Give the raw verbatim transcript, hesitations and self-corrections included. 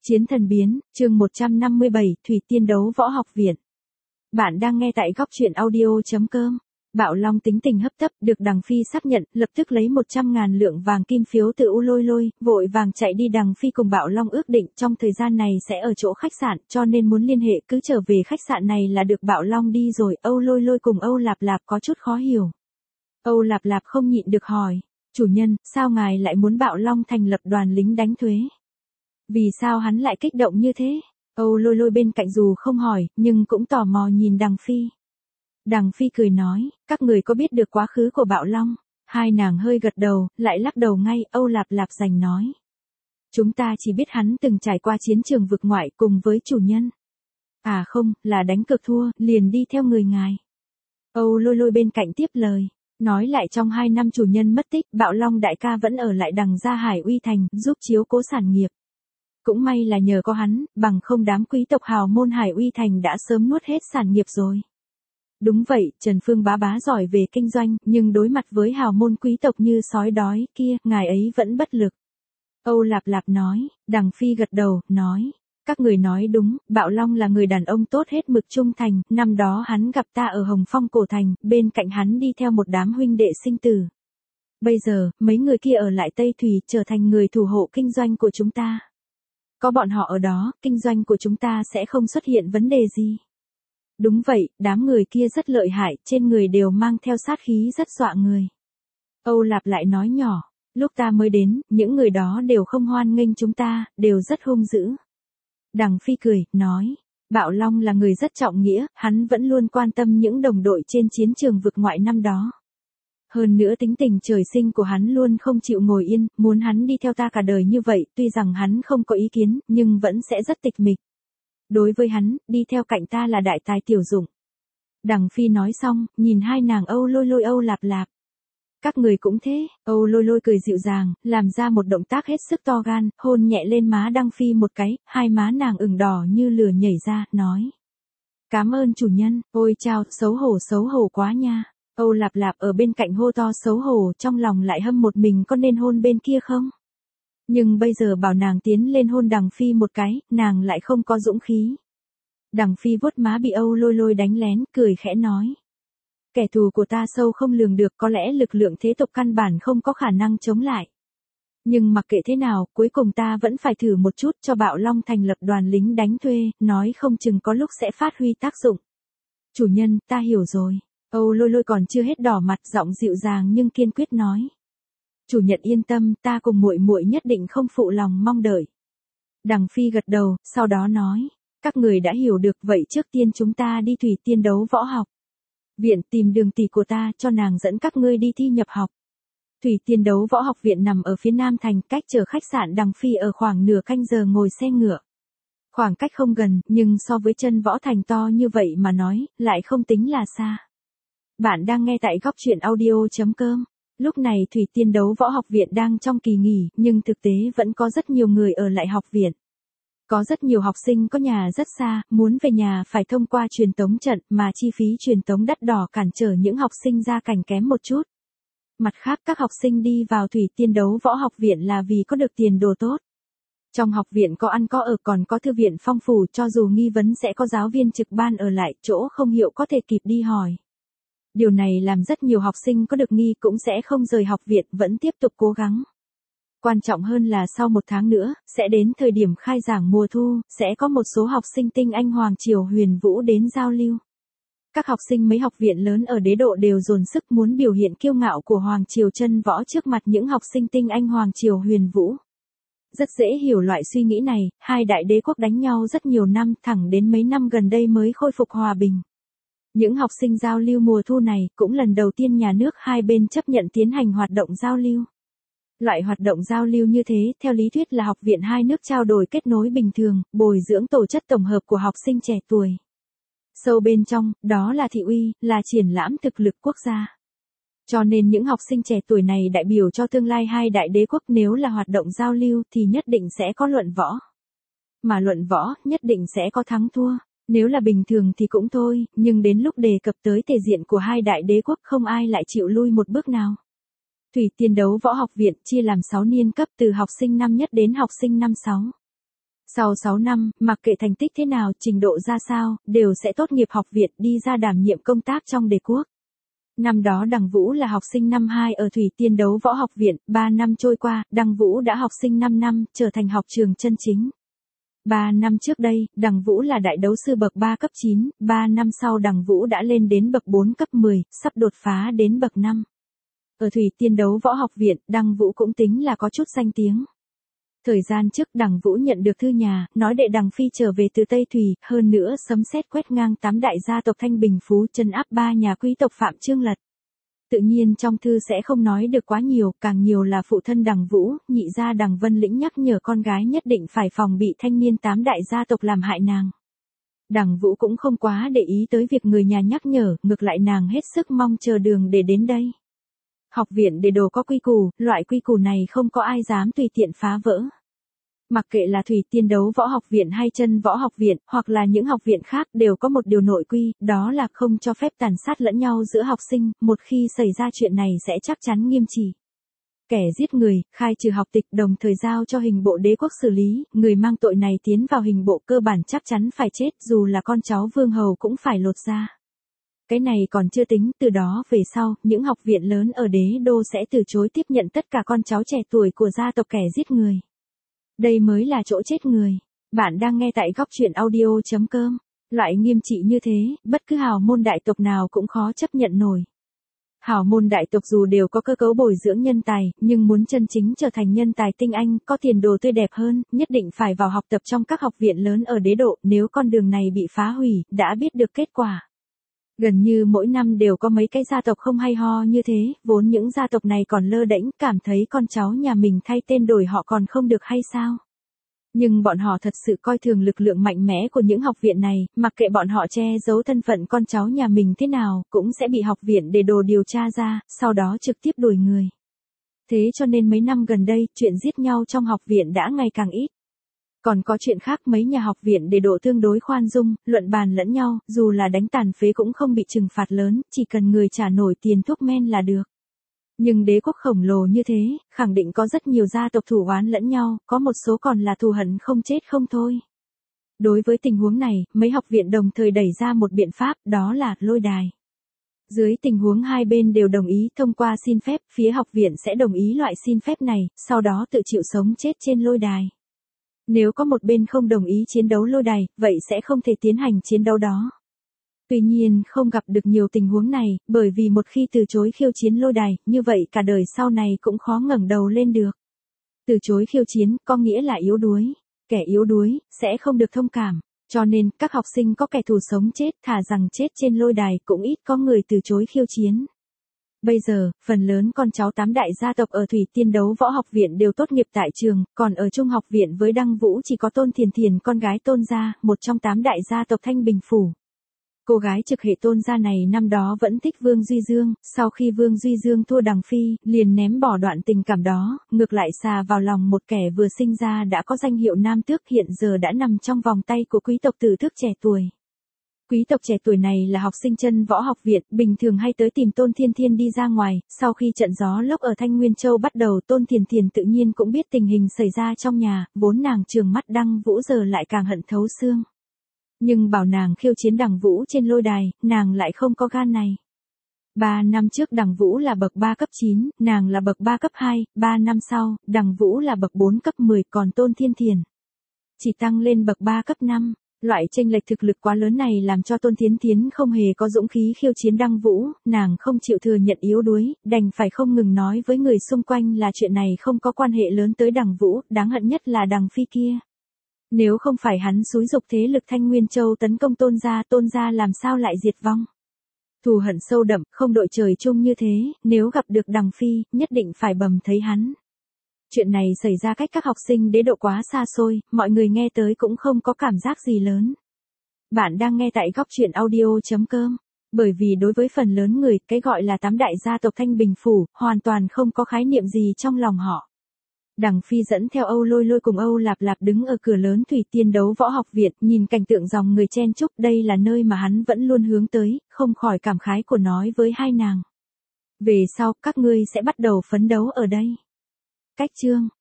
Chiến thần biến, chương một trăm năm mươi bảy, Thủy Tiên đấu võ học viện. Bạn đang nghe tại góc truyện audio chấm com. Bạo Long tính tình hấp tấp, được Đằng Phi xác nhận, lập tức lấy một trăm ngàn lượng vàng kim phiếu từ U Lôi Lôi, vội vàng chạy đi. Đằng Phi cùng Bạo Long ước định trong thời gian này sẽ ở chỗ khách sạn, cho nên muốn liên hệ cứ trở về khách sạn này là được. Bạo Long đi rồi, Âu Lôi Lôi cùng Âu Lạp Lạp có chút khó hiểu. Âu Lạp Lạp không nhịn được hỏi, chủ nhân, sao ngài lại muốn Bạo Long thành lập đoàn lính đánh thuế? Vì sao hắn lại kích động như thế? Âu Lôi Lôi bên cạnh dù không hỏi, nhưng cũng tò mò nhìn Đằng Phi. Đằng Phi cười nói, các người có biết được quá khứ của Bạo Long? Hai nàng hơi gật đầu, lại lắc đầu ngay. Âu Lạp Lạp giành nói, chúng ta chỉ biết hắn từng trải qua chiến trường vực ngoại cùng với chủ nhân. À không, là đánh cược thua, liền đi theo người ngài. Âu Lôi Lôi bên cạnh tiếp lời, nói lại trong hai năm chủ nhân mất tích, Bạo Long đại ca vẫn ở lại Đằng gia Hải Uy Thành, giúp chiếu cố sản nghiệp. Cũng may là nhờ có hắn, bằng không đám quý tộc hào môn Hải Uy Thành đã sớm nuốt hết sản nghiệp rồi. Đúng vậy, Trần Phương bá bá giỏi về kinh doanh, nhưng đối mặt với hào môn quý tộc như sói đói kia, ngài ấy vẫn bất lực. Âu Lạp Lạp nói. Đằng Phi gật đầu, nói, các người nói đúng, Bạo Long là người đàn ông tốt hết mực trung thành, năm đó hắn gặp ta ở Hồng Phong Cổ Thành, bên cạnh hắn đi theo một đám huynh đệ sinh tử. Bây giờ, mấy người kia ở lại Tây Thủy, trở thành người thủ hộ kinh doanh của chúng ta. Có bọn họ ở đó, kinh doanh của chúng ta sẽ không xuất hiện vấn đề gì. Đúng vậy, đám người kia rất lợi hại, trên người đều mang theo sát khí rất dọa người. Âu Lạp lại nói nhỏ, lúc ta mới đến, những người đó đều không hoan nghênh chúng ta, đều rất hung dữ. Đằng Phi cười, nói, Bạo Long là người rất trọng nghĩa, hắn vẫn luôn quan tâm những đồng đội trên chiến trường vực ngoại năm đó. Hơn nữa tính tình trời sinh của hắn luôn không chịu ngồi yên, muốn hắn đi theo ta cả đời như vậy, tuy rằng hắn không có ý kiến, nhưng vẫn sẽ rất tịch mịch. Đối với hắn, đi theo cạnh ta là đại tài tiểu dụng. Đằng Phi nói xong, nhìn hai nàng Âu Lôi Lôi Âu Lạp Lạp. Các người cũng thế. Âu Lôi Lôi cười dịu dàng, làm ra một động tác hết sức to gan, hôn nhẹ lên má Đằng Phi một cái, hai má nàng ửng đỏ như lửa nhảy ra, nói. Cảm ơn chủ nhân, ôi chao, xấu hổ xấu hổ quá nha. Âu Lạp Lạp ở bên cạnh hô to xấu hổ, trong lòng lại hâm một mình có nên hôn bên kia không? Nhưng bây giờ bảo nàng tiến lên hôn Đằng Phi một cái, nàng lại không có dũng khí. Đằng Phi vuốt má bị Âu Lôi Lôi đánh lén, cười khẽ nói. Kẻ thù của ta sâu không lường được, có lẽ lực lượng thế tộc căn bản không có khả năng chống lại. Nhưng mặc kệ thế nào, cuối cùng ta vẫn phải thử một chút cho Bạo Long thành lập đoàn lính đánh thuê, nói không chừng có lúc sẽ phát huy tác dụng. Chủ nhân, ta hiểu rồi. Âu Lôi Lôi còn chưa hết đỏ mặt, giọng dịu dàng nhưng kiên quyết nói. Chủ nhận yên tâm, ta cùng muội muội nhất định không phụ lòng mong đợi. Đằng Phi gật đầu, sau đó nói, các người đã hiểu được, vậy trước tiên chúng ta đi Thủy Tiên đấu võ học viện tìm Đường tỷ của ta, cho nàng dẫn các ngươi đi thi nhập học. Thủy Tiên đấu võ học viện nằm ở phía Nam thành, cách chờ khách sạn Đằng Phi ở khoảng nửa canh giờ ngồi xe ngựa. Khoảng cách không gần, nhưng so với chân võ thành to như vậy mà nói, lại không tính là xa. Bạn đang nghe tại góc truyện audio chấm com. Lúc này Thủy Tiên đấu võ học viện đang trong kỳ nghỉ, nhưng thực tế vẫn có rất nhiều người ở lại học viện. Có rất nhiều học sinh có nhà rất xa, muốn về nhà phải thông qua truyền tống trận, mà chi phí truyền tống đắt đỏ cản trở những học sinh gia cảnh kém một chút. Mặt khác, các học sinh đi vào Thủy Tiên đấu võ học viện là vì có được tiền đồ tốt. Trong học viện có ăn có ở, còn có thư viện phong phú, cho dù nghi vấn sẽ có giáo viên trực ban ở lại, chỗ không hiểu có thể kịp đi hỏi. Điều này làm rất nhiều học sinh có được nghi cũng sẽ không rời học viện, vẫn tiếp tục cố gắng. Quan trọng hơn là sau một tháng nữa, sẽ đến thời điểm khai giảng mùa thu, sẽ có một số học sinh tinh anh Hoàng Triều Huyền Vũ đến giao lưu. Các học sinh mấy học viện lớn ở đế độ đều dồn sức muốn biểu hiện kiêu ngạo của Hoàng Triều chân võ trước mặt những học sinh tinh anh Hoàng Triều Huyền Vũ. Rất dễ hiểu loại suy nghĩ này, hai đại đế quốc đánh nhau rất nhiều năm, thẳng đến mấy năm gần đây mới khôi phục hòa bình. Những học sinh giao lưu mùa thu này cũng lần đầu tiên nhà nước hai bên chấp nhận tiến hành hoạt động giao lưu. Loại hoạt động giao lưu như thế, theo lý thuyết là học viện hai nước trao đổi kết nối bình thường, bồi dưỡng tổ chất tổng hợp của học sinh trẻ tuổi. Sâu bên trong, đó là thị uy, là triển lãm thực lực quốc gia. Cho nên những học sinh trẻ tuổi này đại biểu cho tương lai hai đại đế quốc, nếu là hoạt động giao lưu thì nhất định sẽ có luận võ. Mà luận võ, nhất định sẽ có thắng thua. Nếu là bình thường thì cũng thôi, nhưng đến lúc đề cập tới thể diện của hai đại đế quốc không ai lại chịu lui một bước nào. Thủy Tiên đấu võ học viện chia làm sáu niên cấp, từ học sinh năm nhất đến học sinh năm sáu. Sau sáu năm, mặc kệ thành tích thế nào, trình độ ra sao, đều sẽ tốt nghiệp học viện đi ra đảm nhiệm công tác trong đế quốc. Năm đó Đằng Vũ là học sinh năm hai ở Thủy Tiên Đấu Võ Học Viện, ba năm trôi qua, Đằng Vũ đã học sinh năm năm, trở thành học trường chân chính. ba năm trước đây, Đằng Vũ là đại đấu sư bậc ba cấp chín, ba năm sau Đằng Vũ đã lên đến bậc bốn cấp mười, sắp đột phá đến bậc năm. Ở Thủy Tiên Đấu Võ Học Viện, Đằng Vũ cũng tính là có chút danh tiếng. Thời gian trước Đằng Vũ nhận được thư nhà, nói đệ Đằng Phi trở về từ Tây Thủy, hơn nữa sấm sét quét ngang tám đại gia tộc Thanh Bình Phú trấn áp ba nhà quý tộc Phạm Trương Lật. Tự nhiên trong thư sẽ không nói được quá nhiều, càng nhiều là phụ thân Đằng Vũ, nhị gia Đằng Vân Lĩnh nhắc nhở con gái nhất định phải phòng bị thanh niên tám đại gia tộc làm hại nàng. Đằng Vũ cũng không quá để ý tới việc người nhà nhắc nhở, ngược lại nàng hết sức mong chờ đường để đến đây. Học viện để đồ có quy củ, loại quy củ này không có ai dám tùy tiện phá vỡ. Mặc kệ là Thủy Tiên Đấu Võ Học Viện hay Chân Võ Học Viện, hoặc là những học viện khác đều có một điều nội quy, đó là không cho phép tàn sát lẫn nhau giữa học sinh, một khi xảy ra chuyện này sẽ chắc chắn nghiêm trị. Kẻ giết người, khai trừ học tịch đồng thời giao cho hình bộ đế quốc xử lý, người mang tội này tiến vào hình bộ cơ bản chắc chắn phải chết, dù là con cháu vương hầu cũng phải lột da. Cái này còn chưa tính, từ đó về sau, những học viện lớn ở đế đô sẽ từ chối tiếp nhận tất cả con cháu trẻ tuổi của gia tộc kẻ giết người. Đây mới là chỗ chết người. Bạn đang nghe tại góc truyện audio chấm com. Loại nghiêm trị như thế, bất cứ hào môn đại tộc nào cũng khó chấp nhận nổi. Hào môn đại tộc dù đều có cơ cấu bồi dưỡng nhân tài, nhưng muốn chân chính trở thành nhân tài tinh anh, có tiền đồ tươi đẹp hơn, nhất định phải vào học tập trong các học viện lớn ở đế độ, nếu con đường này bị phá hủy, đã biết được kết quả. Gần như mỗi năm đều có mấy cái gia tộc không hay ho như thế, vốn những gia tộc này còn lơ đễnh, cảm thấy con cháu nhà mình thay tên đổi họ còn không được hay sao. Nhưng bọn họ thật sự coi thường lực lượng mạnh mẽ của những học viện này, mặc kệ bọn họ che giấu thân phận con cháu nhà mình thế nào, cũng sẽ bị học viện để đồ điều tra ra, sau đó trực tiếp đuổi người. Thế cho nên mấy năm gần đây, chuyện giết nhau trong học viện đã ngày càng ít. Còn có chuyện khác, mấy nhà học viện để độ tương đối khoan dung, luận bàn lẫn nhau, dù là đánh tàn phế cũng không bị trừng phạt lớn, chỉ cần người trả nổi tiền thuốc men là được. Nhưng đế quốc khổng lồ như thế, khẳng định có rất nhiều gia tộc thù oán lẫn nhau, có một số còn là thù hận không chết không thôi. Đối với tình huống này, mấy học viện đồng thời đẩy ra một biện pháp, đó là lôi đài. Dưới tình huống hai bên đều đồng ý thông qua xin phép, phía học viện sẽ đồng ý loại xin phép này, sau đó tự chịu sống chết trên lôi đài. Nếu có một bên không đồng ý chiến đấu lôi đài, vậy sẽ không thể tiến hành chiến đấu đó. Tuy nhiên không gặp được nhiều tình huống này, bởi vì một khi từ chối khiêu chiến lôi đài, như vậy cả đời sau này cũng khó ngẩng đầu lên được. Từ chối khiêu chiến, có nghĩa là yếu đuối. Kẻ yếu đuối, sẽ không được thông cảm. Cho nên, các học sinh có kẻ thù sống chết, thà rằng chết trên lôi đài, cũng ít có người từ chối khiêu chiến. Bây giờ, phần lớn con cháu tám đại gia tộc ở Thủy Tiên Đấu Võ Học Viện đều tốt nghiệp tại trường, còn ở Trung học viện với Đăng Vũ chỉ có Tôn Thiền Thiền con gái Tôn gia, một trong tám đại gia tộc Thanh Bình Phủ. Cô gái trực hệ Tôn gia này năm đó vẫn thích Vương Duy Dương, sau khi Vương Duy Dương thua Đằng Phi, liền ném bỏ đoạn tình cảm đó, ngược lại xà vào lòng một kẻ vừa sinh ra đã có danh hiệu nam tước, hiện giờ đã nằm trong vòng tay của quý tộc tử tước trẻ tuổi. Quý tộc trẻ tuổi này là học sinh Chân Võ Học Viện, bình thường hay tới tìm Tôn Thiên Thiên đi ra ngoài, sau khi trận gió lốc ở Thanh Nguyên Châu bắt đầu, Tôn Thiền Thiền tự nhiên cũng biết tình hình xảy ra trong nhà, vốn nàng trừng mắt Đăng Vũ giờ lại càng hận thấu xương. Nhưng bảo nàng khiêu chiến Đằng Vũ trên lôi đài, nàng lại không có gan này. Ba năm trước Đằng Vũ là bậc ba cấp chín, nàng là bậc ba cấp hai, ba năm sau, Đằng Vũ là bậc bốn cấp mười, còn Tôn Thiên Thiền chỉ tăng lên bậc ba cấp năm. Loại chênh lệch thực lực quá lớn này làm cho Tôn Thiến Thiến không hề có dũng khí khiêu chiến Đăng Vũ, nàng không chịu thừa nhận yếu đuối, đành phải không ngừng nói với người xung quanh là chuyện này không có quan hệ lớn tới Đằng Vũ, đáng hận nhất là Đằng Phi kia. Nếu không phải hắn xúi dục thế lực Thanh Nguyên Châu tấn công Tôn gia, Tôn gia làm sao lại diệt vong. Thù hận sâu đậm, không đội trời chung như thế, nếu gặp được Đằng Phi, nhất định phải bầm thấy hắn. Chuyện này xảy ra cách các học sinh đế độ quá xa xôi, mọi người nghe tới cũng không có cảm giác gì lớn. Bạn đang nghe tại góc truyện audio chấm com. Bởi vì đối với phần lớn người, cái gọi là tám đại gia tộc Thanh Bình Phủ, hoàn toàn không có khái niệm gì trong lòng họ. Đằng Phi dẫn theo Âu Lôi Lôi cùng Âu Lạp Lạp đứng ở cửa lớn Thủy Tiên Đấu Võ Học Viện, nhìn cảnh tượng dòng người chen chúc, đây là nơi mà hắn vẫn luôn hướng tới, không khỏi cảm khái của nói với hai nàng. Về sau, các ngươi sẽ bắt đầu phấn đấu ở đây. Cách chương